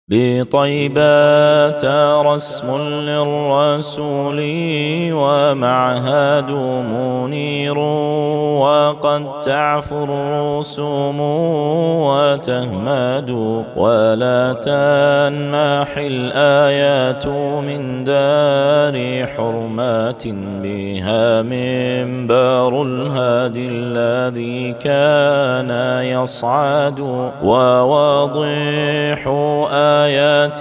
بطيبات رسم للرسول ومعهد منير، وقد تعفو الرسوم وتهمد، ولا تنمحي الآيات من دار حرمات، بها منبر الهادي الذي كان يصعد، وواضح آيات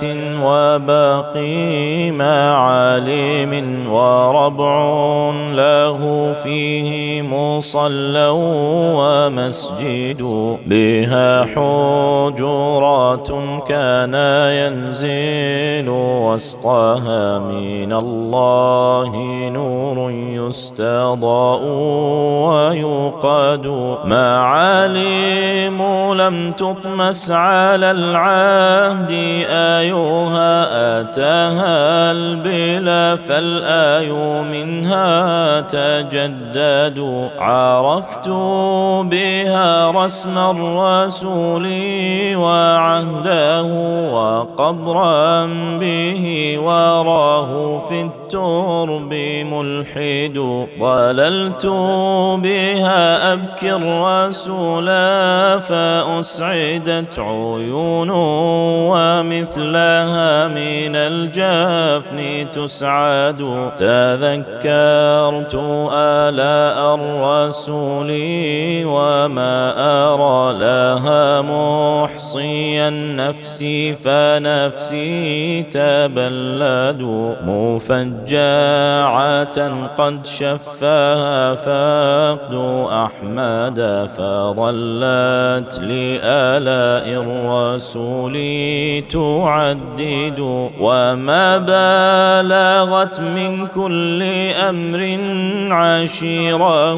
وباقي معالم، وربع له فيه مصلى ومسجد، بها حجرات كان ينزل وسطها من الله نور يستضاء ويقاد، معالم لم تطمس على العهد آيها آتاها البلا، فالآي منها تجدد، عرفت بها رسم الرسول وعهده، وقبرا به وراه في الترب ملحد، ضللت بها أبكي الرسول فأسعدت عيون، ومثلها من الجفن تسعد، تذكرت آلاء الرسول وما أرى لها محصيا نفسي، فنفسي تبلد، مفجعة قد شفاها فقد أحمد، فظلت لآلاء الرسول تعدد، وما بلغت من كل أمر عشيره،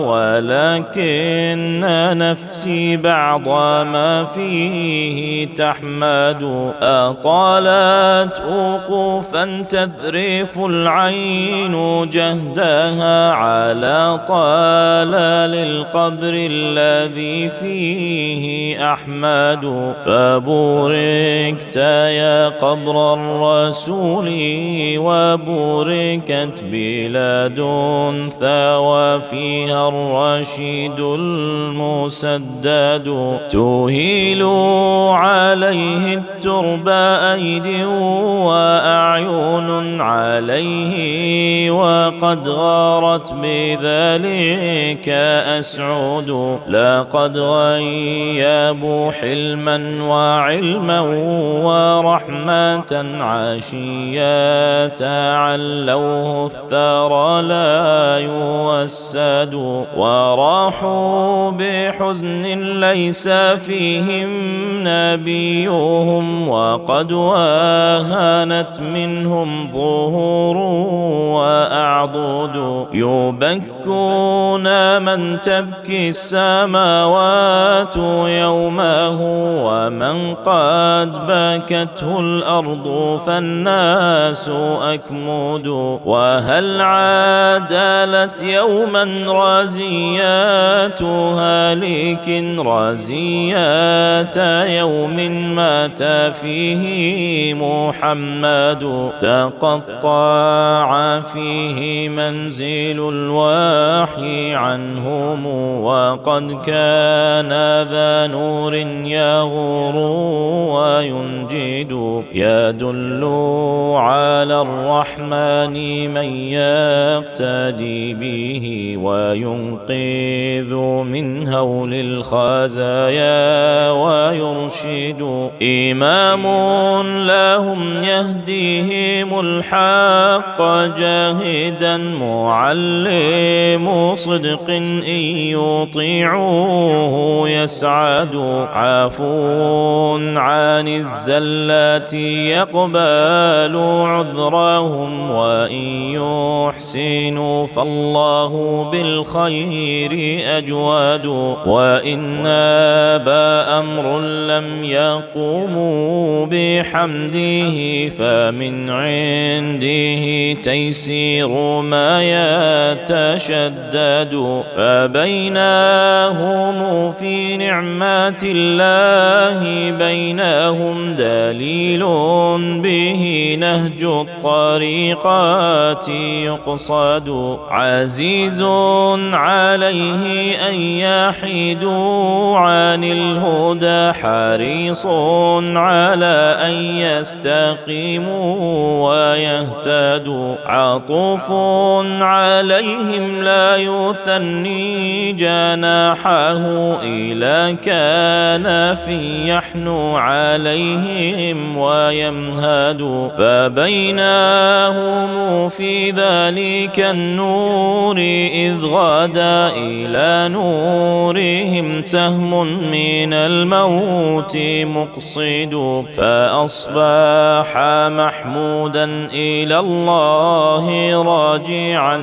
ولكن نفسي بعض ما فيه تحمد، أطالت وقوفا تذرف العين جهدها، على طلال القبر الذي فيه أحمد، فبوركت يا قبر الرسول، وبوركت بلاد ثوى فيها الرشيد المسدد، تهيل عليه الترب أيد وأعين عليه، وقد غارت بذلك أسعد، لقد غيبوا حلما وعلما ورحمة، عشيا تعلوه الثرى لا يوسد، وراحوا بحزن ليس فيهم نبيهم، وقد واهنت منهم ظهور وأعضد، يبكون من تبكي السماوات يومه، ومن قد بكته الأرض فالناس أكمود، وهل عادلت يوما رزيات هالك، رزيات يوم مات فيه محمد، تقطع فيه منزل الوحي عنهم، وقد كان ذا نور يغور وينجد، يدل على الرحمن من يقتدي به، وينقذ من هول الخزايا ويرشد، إمام لهم يهديهم الحق جاهدا، معلم صدق إن يطيعوه يسعد، عفو عن الزلات يقبل عذرهم، وإن يحسنوا فالله بالخير أجواد، وإن أبى أمر لم يقوموا بحمده، فمن عنده تيسير ما يتشدد، فبينهم في نعمات الله بينهم لهم دليل به نهج الطريقات يقصد. عزيز عليه أن يحيدوا عن الهدى، حريص على أن يستقيموا ويهتدوا. عطوف عليهم لا يثني جناحه، إلى كناف يحنو عليهم ويمهد. فبينهم في ذلك النور إذ غدا إلى نورهم سهم من الموت مقصد. فأصبح محمودا إلى الله راجعا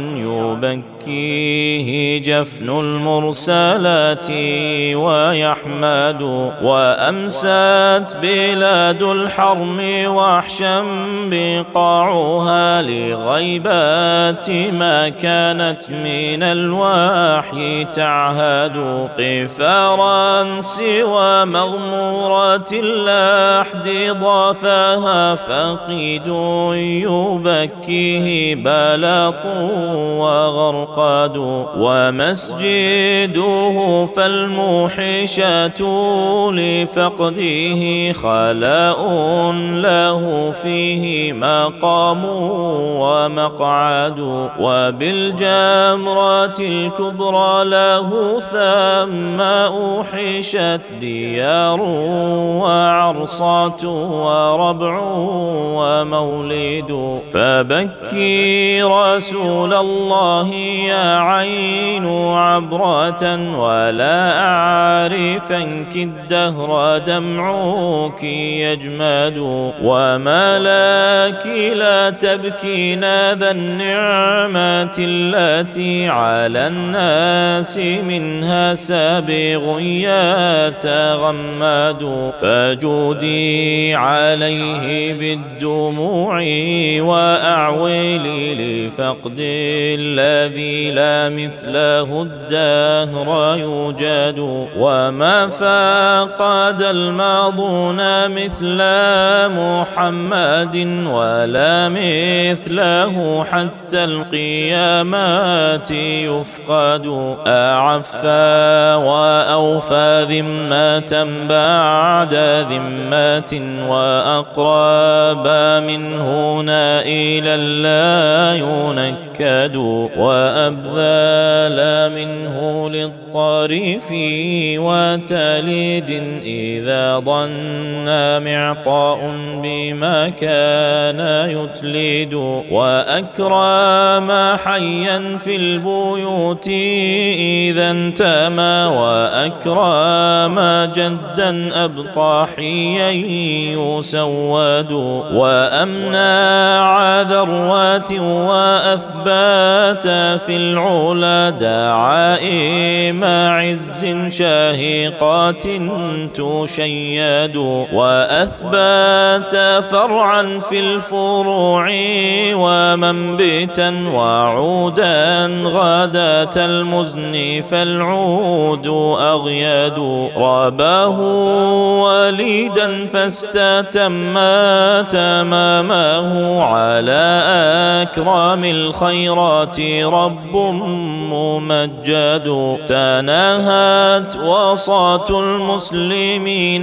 يبكيه جفن المرسلات ويحمد. وأمست بلاد الحرم وحشا بقاعها لغيبات ما كانت من الوحي تعهد. قفارا سوى مغمورة اللحد ضافها فقيد يبكيه بلط وغرقاد. ومسجده فالموحشات لفقده خلاء له فيه مقام ومقعد. وبالجمرات الكبرى له ثم أوحشت ديار وعرصات وربع ومولد. فبكي رسول الله يا عين عبرة، ولا أعرفنك الدهر دمعك يجمد. وما لك لا تبكين ذا النعمة التي على الناس منها سابغ يتغمد. فجودي عليه بالدموع وأعويلي لفقد الذي لا مثله الدهر يوجد. وما فقد الماضون مثل محمد، ولا مثله حتى القيامات يفقد. أعفى وأوفى ذمة بعد ذمة، وأقرب منه نائلا لا ينكد. وأبذل منه للطريف وتليد إذا ظن معطاء بما كان يتلد. وأكرم حيا في البيوت إذا انتمى، وأكرم جدا أبطى حيا يسود. وأمنع ذروات وأثبات في العلا دعائم عز شاهقات تشيد. وأثبات فرعا في الفروع ومنبتا وعودا غداة المزن فالعود أغياد. رباه وليدا فاستتم تمامه، على أكرام الخيرات رب ممجد. تناهت وصاة المسلمين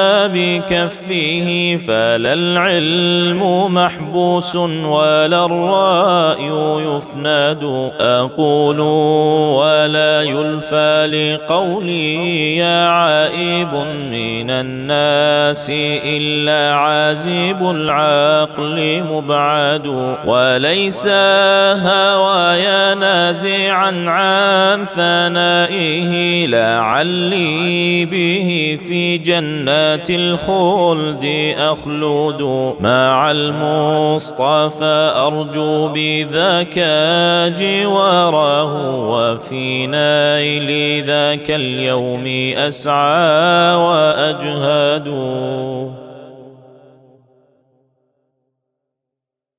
بكفه، فلا العلم محبوس ولا الرأي يفند. أقول ولا يلفى لقولي يا عائب من الناس إلا عازب العقل مبعد. وليس هوايا نازعا عن ثنائه، لعلي به في جنات الخلد أخلد. مع المصطفى أرجو بذاك جواره، وفي نيل ذاك اليوم أسعى وأجهد.